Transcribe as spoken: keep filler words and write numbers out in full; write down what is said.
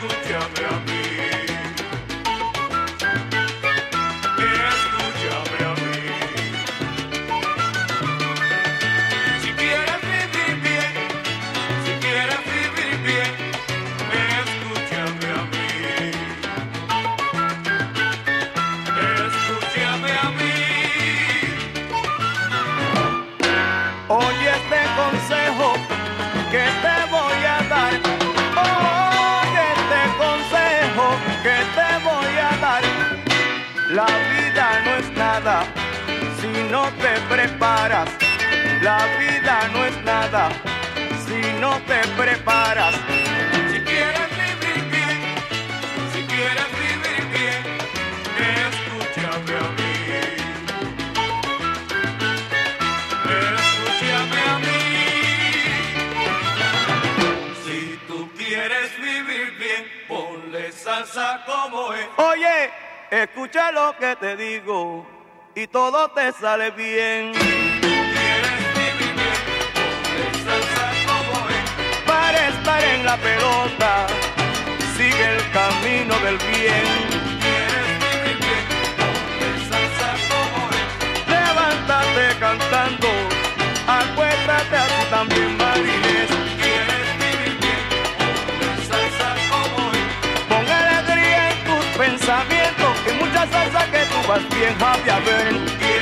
escúchame a mí. Escúchame a mí. Si quieres vivir bien, si quieres vivir bien, escúchame a mí. Escúchame a mí. Oye este consejo que te voy a dar. Oye este consejo que te voy a dar. La vida no es nada si no te preparas. La vida no es nada si no te preparas. Si quieres vivir bien, si quieres vivir bien, escúchame a mí. Escúchame a mí. Si tú quieres vivir bien, ponle salsa como es. Oye, escucha lo que te digo y todo te sale bien. Quieres vivir bien, ponle salsa como es. Para estar en la pelota, sigue el camino del bien. Quieres vivir bien, ponle salsa como es. Levántate cantando, acuéstate así también, Marinés. Quieres vivir bien, ponle salsa como es. Pon alegría en tus pensamientos, que mucha salsa que tú vas bien, Javier.